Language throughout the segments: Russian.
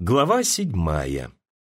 Глава 7.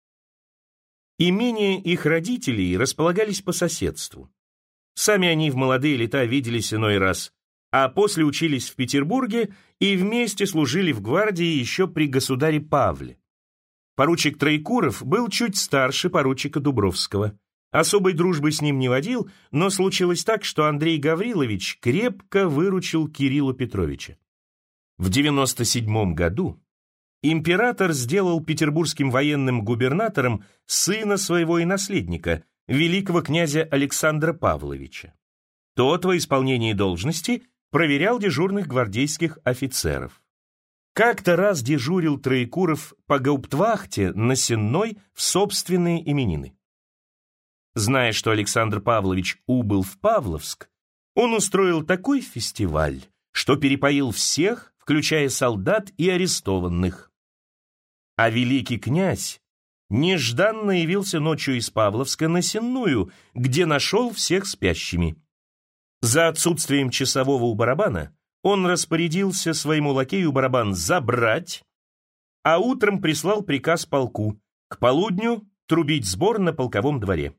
Имения их родителей располагались по соседству. Сами они в молодые лета виделись иной раз, а после учились в Петербурге и вместе служили в гвардии еще при государе Павле. Поручик Троекуров был чуть старше поручика Дубровского. Особой дружбы с ним не водил, но случилось так, что Андрей Гаврилович крепко выручил Кирилла Петровича. В 97 году император сделал петербургским военным губернатором сына своего и наследника, великого князя Александра Павловича. Тот во исполнении должности проверял дежурных гвардейских офицеров. Как-то раз дежурил Троекуров по гауптвахте на Сенной в собственные именины. Зная, что Александр Павлович убыл в Павловск, он устроил такой фестиваль, что перепоил всех, включая солдат и арестованных. А великий князь нежданно явился ночью из Павловска на Сенную, где нашел всех спящими. За отсутствием часового у барабана он распорядился своему лакею барабан забрать, а утром прислал приказ полку к полудню трубить сбор на полковом дворе.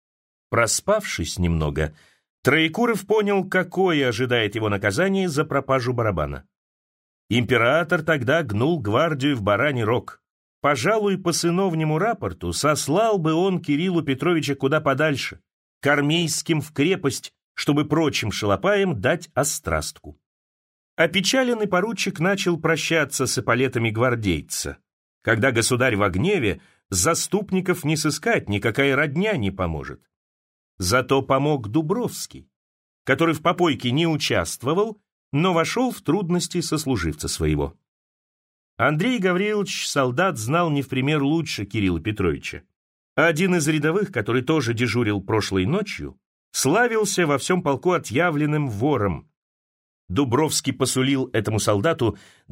Проспавшись немного, Троекуров понял, какое ожидает его наказание за пропажу барабана. Император тогда гнул гвардию в бараний рог. Пожалуй, по сыновнему рапорту сослал бы он Кирилла Петровича куда подальше, к армейским в крепость, чтобы прочим шалопаям дать острастку. Опечаленный поручик начал прощаться с эполетами гвардейца. Когда государь во гневе, заступников не сыскать, никакая родня не поможет. Зато помог Дубровский, который в попойке не участвовал, но вошел в трудности сослуживца своего. Андрей Гаврилович солдат знал не в пример лучше Кирилла Петровича. Один из рядовых, который тоже дежурил прошлой ночью, славился во всем полку отъявленным вором. Дубровский посулил этому солдату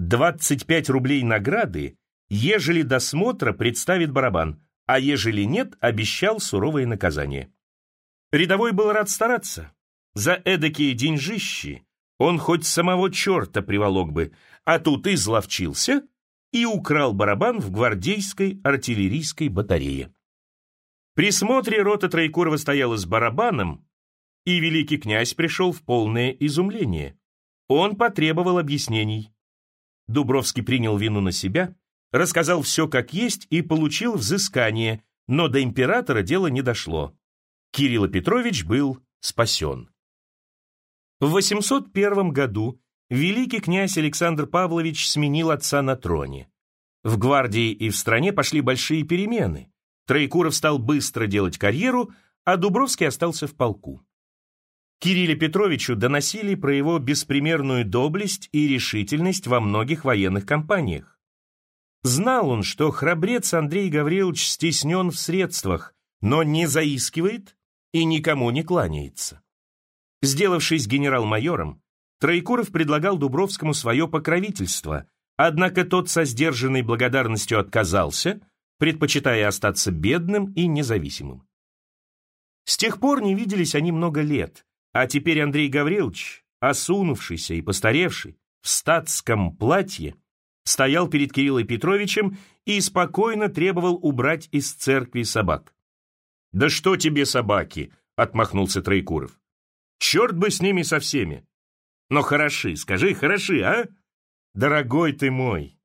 25 рублей награды, ежели до смотра представит барабан, а ежели нет, обещал суровое наказание. Рядовой был рад стараться. За эдакие деньжищи он хоть самого черта приволок бы, а тут изловчился и украл барабан в гвардейской артиллерийской батарее. При смотре рота Троекурова стояла с барабаном, и великий князь пришел в полное изумление. Он потребовал объяснений. Дубровский принял вину на себя, рассказал все как есть и получил взыскание, но до императора дело не дошло. Кирилл Петрович был спасен. В 801 году великий князь Александр Павлович сменил отца на троне. В гвардии и в стране пошли большие перемены. Троекуров стал быстро делать карьеру, а Дубровский остался в полку. Кириллу Петровичу доносили про его беспримерную доблесть и решительность во многих военных кампаниях. Знал он, что храбрец Андрей Гаврилович стеснен в средствах, но не заискивает и никому не кланяется. Сделавшись генерал-майором, Троекуров предлагал Дубровскому свое покровительство, однако тот со сдержанной благодарностью отказался, предпочитая остаться бедным и независимым. С тех пор не виделись они много лет, а теперь Андрей Гаврилович, осунувшийся и постаревший, в статском платье, стоял перед Кириллом Петровичем и спокойно требовал убрать из церкви собак. «Да что тебе собаки?» — отмахнулся Троекуров. «Черт бы с ними со всеми! Но хороши, скажи, хороши, а? Дорогой ты мой,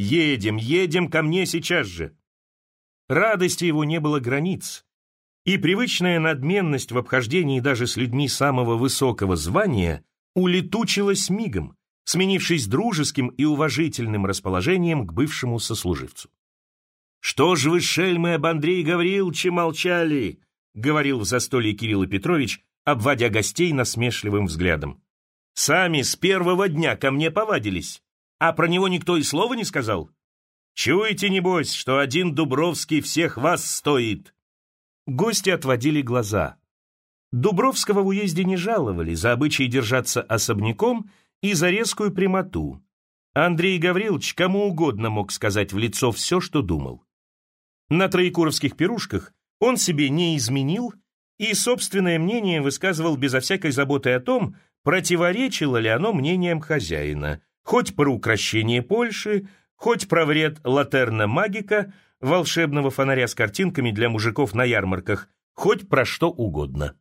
едем ко мне сейчас же!» Радости его не было границ, и привычная надменность в обхождении даже с людьми самого высокого звания улетучилась мигом, сменившись дружеским и уважительным расположением к бывшему сослуживцу. «Что ж вы, шельмы, об Андрее Гавриловиче молчали?» — говорил в застолье Кирилл Петрович, обводя гостей насмешливым взглядом. «Сами с первого дня ко мне повадились, а про него никто и слова не сказал. Чуете, небось, что один Дубровский всех вас стоит?» Гости отводили глаза. Дубровского в уезде не жаловали за обычай держаться особняком и за резкую прямоту. Андрей Гаврилович кому угодно мог сказать в лицо все, что думал. На троекуровских пирушках он себе не изменил и собственное мнение высказывал безо всякой заботы о том, противоречило ли оно мнениям хозяина, хоть про укрощение Польши, хоть про вред латерна магика, волшебного фонаря с картинками для мужиков на ярмарках, хоть про что угодно.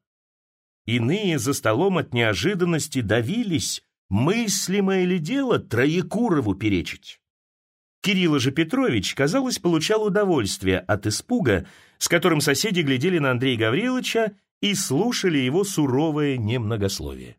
Иные за столом от неожиданности давились, мыслимое ли дело Троекурову перечить. Кирилл же Петрович, казалось, получал удовольствие от испуга, с которым соседи глядели на Андрея Гавриловича и слушали его суровое немногословие.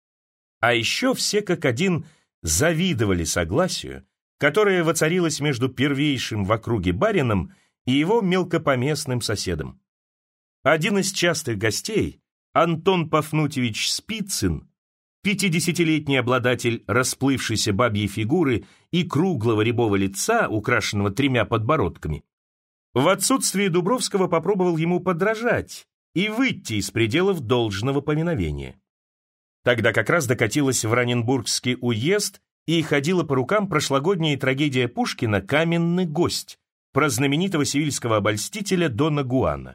А еще все как один завидовали согласию, которое воцарилось между первейшим в округе барином и его мелкопоместным соседом. Один из частых гостей, Антон Пафнутьевич Спицын, 50-летний обладатель расплывшейся бабьей фигуры и круглого рябого лица, украшенного 3 подбородками, в отсутствие Дубровского попробовал ему подражать и выйти из пределов должного повиновения. Тогда как раз докатилась в Раненбургский уезд и ходила по рукам прошлогодняя трагедия Пушкина «Каменный гость» про знаменитого севильского обольстителя Дона Гуана.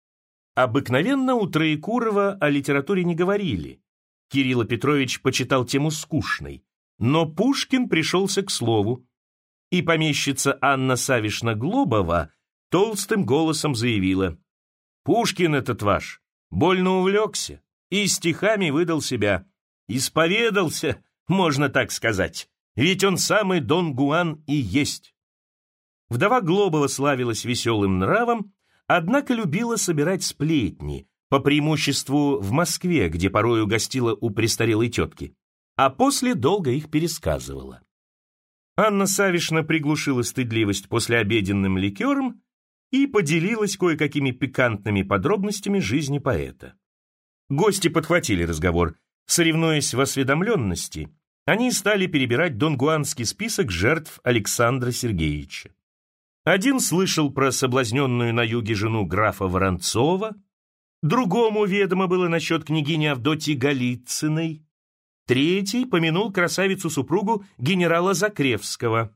Обыкновенно у Троекурова о литературе не говорили. Кирилл Петрович почитал тему скучной, но Пушкин пришелся к слову, и помещица Анна Савишна Глобова толстым голосом заявила: «Пушкин этот ваш больно увлекся и стихами выдал себя, исповедался, можно так сказать, ведь он самый Дон Гуан и есть». Вдова Глобова славилась веселым нравом, однако любила собирать сплетни, по преимуществу в Москве, где порою гостила у престарелой тетки, а после долго их пересказывала. Анна Савишна приглушила стыдливость послеобеденным ликером и поделилась кое-какими пикантными подробностями жизни поэта. Гости подхватили разговор. Соревнуясь в осведомленности, они стали перебирать донгуанский список жертв Александра Сергеевича. Один слышал про соблазненную на юге жену графа Воронцова, другому ведомо было насчет княгини Авдотьи Голицыной, третий помянул красавицу-супругу генерала Закревского.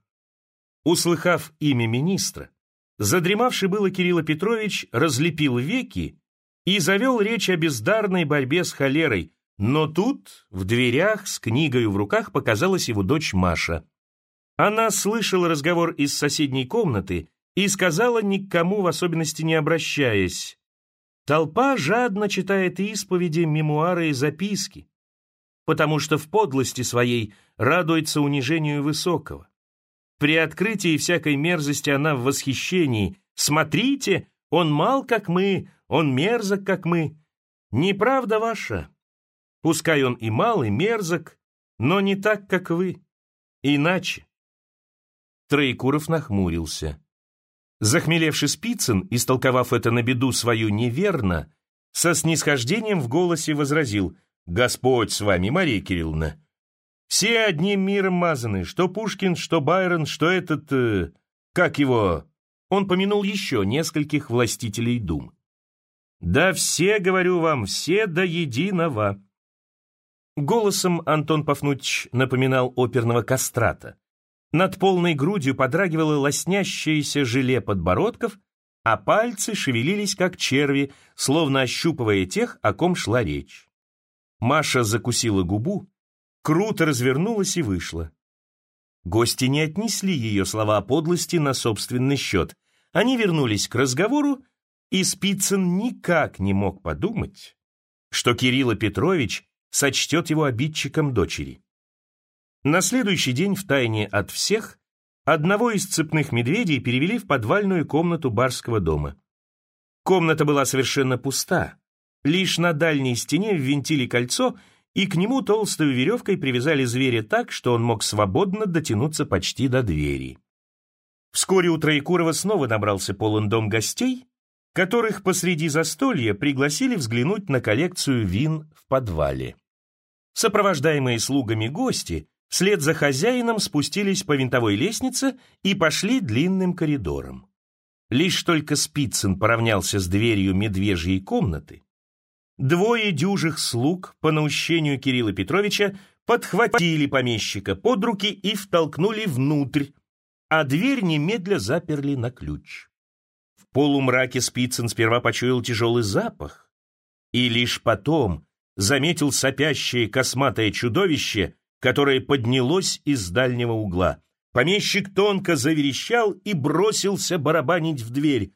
Услыхав имя министра, задремавший было Кирилл Петрович разлепил веки и завел речь о бездарной борьбе с холерой, но тут в дверях с книгою в руках показалась его дочь Маша. Она слышала разговор из соседней комнаты и сказала, никому в особенности не обращаясь: «Толпа жадно читает исповеди, мемуары и записки, потому что в подлости своей радуется унижению высокого. При открытии всякой мерзости она в восхищении. Смотрите, он мал, как мы, он мерзок, как мы. Неправда ваша? Пускай он и мал, и мерзок, но не так, как вы. Иначе». Троекуров нахмурился. Захмелевший Спицын, истолковав это на беду свою неверно, со снисхождением в голосе возразил: «Господь с вами, Мария Кирилловна. Все одним миром мазаны, что Пушкин, что Байрон, что этот... как его...» Он помянул еще нескольких властителей дум. «Да все, говорю вам, все до единого». Голосом Антон Пафнутьевич напоминал оперного кастрата. Над полной грудью подрагивало лоснящееся желе подбородков, а пальцы шевелились, как черви, словно ощупывая тех, о ком шла речь. Маша закусила губу, круто развернулась и вышла. Гости не отнесли ее слова о подлости на собственный счет. Они вернулись к разговору, и Спицын никак не мог подумать, что Кирилл Петрович сочтет его обидчиком дочери. На следующий день втайне от всех одного из цепных медведей перевели в подвальную комнату барского дома. Комната была совершенно пуста. Лишь на дальней стене ввинтили кольцо, и к нему толстой веревкой привязали зверя так, что он мог свободно дотянуться почти до двери. Вскоре у Троекурова снова набрался полон дом гостей, которых посреди застолья пригласили взглянуть на коллекцию вин в подвале. Сопровождаемые слугами гости вслед за хозяином спустились по винтовой лестнице и пошли длинным коридором. Лишь только Спицын поравнялся с дверью медвежьей комнаты, двое дюжих слуг по наущению Кирилла Петровича подхватили помещика под руки и втолкнули внутрь, а дверь немедля заперли на ключ. В полумраке Спицын сперва почуял тяжелый запах и лишь потом заметил сопящее косматое чудовище, которое поднялось из дальнего угла. Помещик тонко заверещал и бросился барабанить в дверь.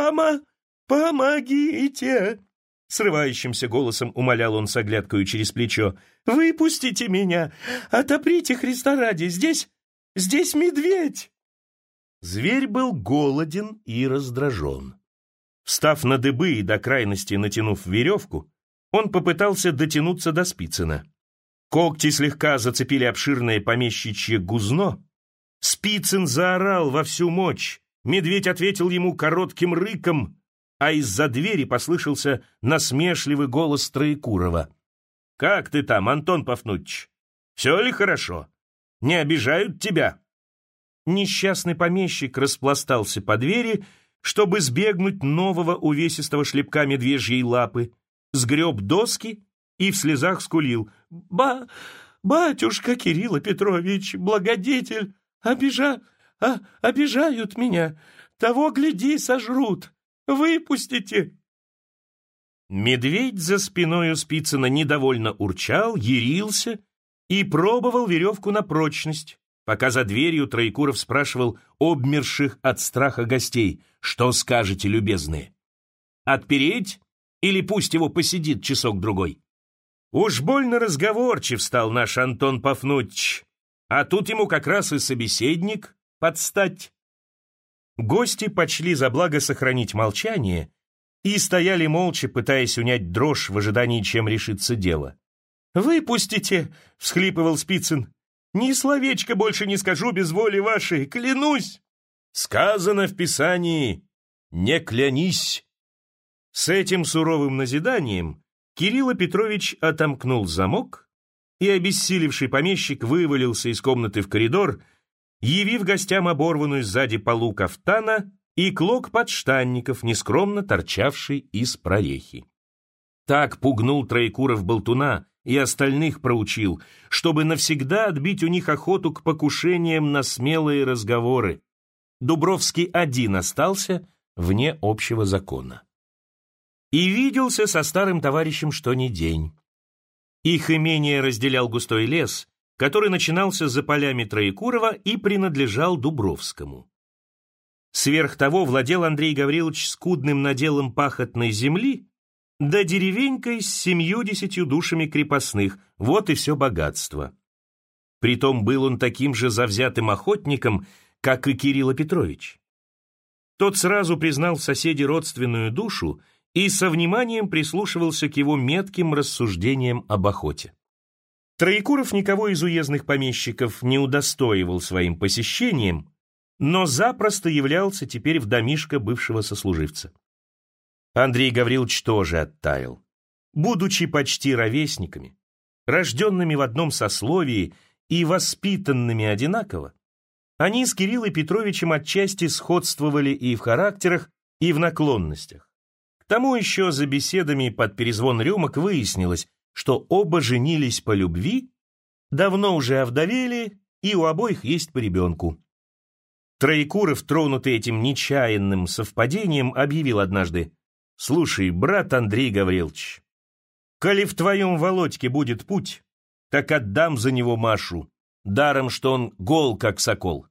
«Помогите!» Срывающимся голосом умолял он с оглядкою через плечо. «Выпустите меня! Отоприте Христа ради! Здесь медведь!» Зверь был голоден и раздражен. Встав на дыбы и до крайности натянув веревку, он попытался дотянуться до Спицына. Когти слегка зацепили обширное помещичье гузно. Спицын заорал во всю мощь. Медведь ответил ему коротким рыком, а из-за двери послышался насмешливый голос Троекурова. «Как ты там, Антон Пафнутьич? Все ли хорошо? Не обижают тебя?» Несчастный помещик распластался по двери, чтобы сбегнуть нового увесистого шлепка медвежьей лапы, сгреб доски и в слезах скулил. «Батюшка Кирилл Петрович, благодетель, обижают меня, того, гляди, сожрут, выпустите!» Медведь за спиною Спицына недовольно урчал, ярился и пробовал веревку на прочность, пока за дверью Троекуров спрашивал обмерших от страха гостей: «Что скажете, любезные? Отпереть или пусть его посидит часок-другой?» Уж больно разговорчив стал наш Антон Пафнутьич, а тут ему как раз и собеседник подстать. Гости почли за благо сохранить молчание и стояли молча, пытаясь унять дрожь в ожидании, чем решится дело. «Выпустите!» — всхлипывал Спицын. «Ни словечко больше не скажу без воли вашей, клянусь!» «Сказано в Писании: не клянись!» С этим суровым назиданием Кирилл Петрович отомкнул замок, и обессилевший помещик вывалился из комнаты в коридор, явив гостям оборванную сзади полу кафтана и клок подштанников, нескромно торчавший из прорехи. Так пугнул Троекуров болтуна и остальных проучил, чтобы навсегда отбить у них охоту к покушениям на смелые разговоры. Дубровский один остался вне общего закона. И виделся со старым товарищем что ни день. Их имение разделял густой лес, который начинался за полями Троекурова и принадлежал Дубровскому. Сверх того владел Андрей Гаврилович скудным наделом пахотной земли, да деревенькой с 70 душами крепостных, вот и все богатство. Притом был он таким же завзятым охотником, как и Кирилл Петрович. Тот сразу признал в соседе родственную душу и со вниманием прислушивался к его метким рассуждениям об охоте. Троекуров никого из уездных помещиков не удостоивал своим посещением, но запросто являлся теперь в домишко бывшего сослуживца. Андрей Гаврилович тоже оттаял. Будучи почти ровесниками, рожденными в одном сословии и воспитанными одинаково, они с Кириллом Петровичем отчасти сходствовали и в характерах, и в наклонностях. К тому еще за беседами под перезвон рюмок выяснилось, что оба женились по любви, давно уже овдовели, и у обоих есть по ребенку. Троекуров, тронутый этим нечаянным совпадением, объявил однажды: «Слушай, брат Андрей Гаврилович, коли в твоем Володьке будет путь, так отдам за него Машу, даром, что он гол, как сокол».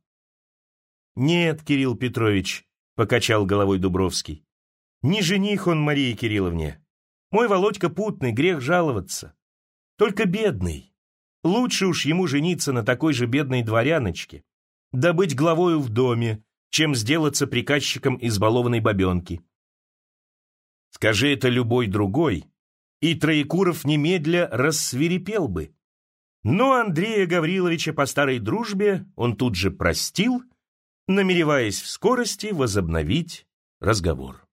«Нет, Кирилл Петрович», — покачал головой Дубровский, «не жених он Марии Кирилловне. Мой Володька путный, грех жаловаться. Только бедный. Лучше уж ему жениться на такой же бедной дворяночке, да быть главою в доме, чем сделаться приказчиком избалованной бабенки». Скажи это любой другой, и Троекуров немедля рассвирепел бы. Но Андрея Гавриловича по старой дружбе он тут же простил, намереваясь в скорости возобновить разговор.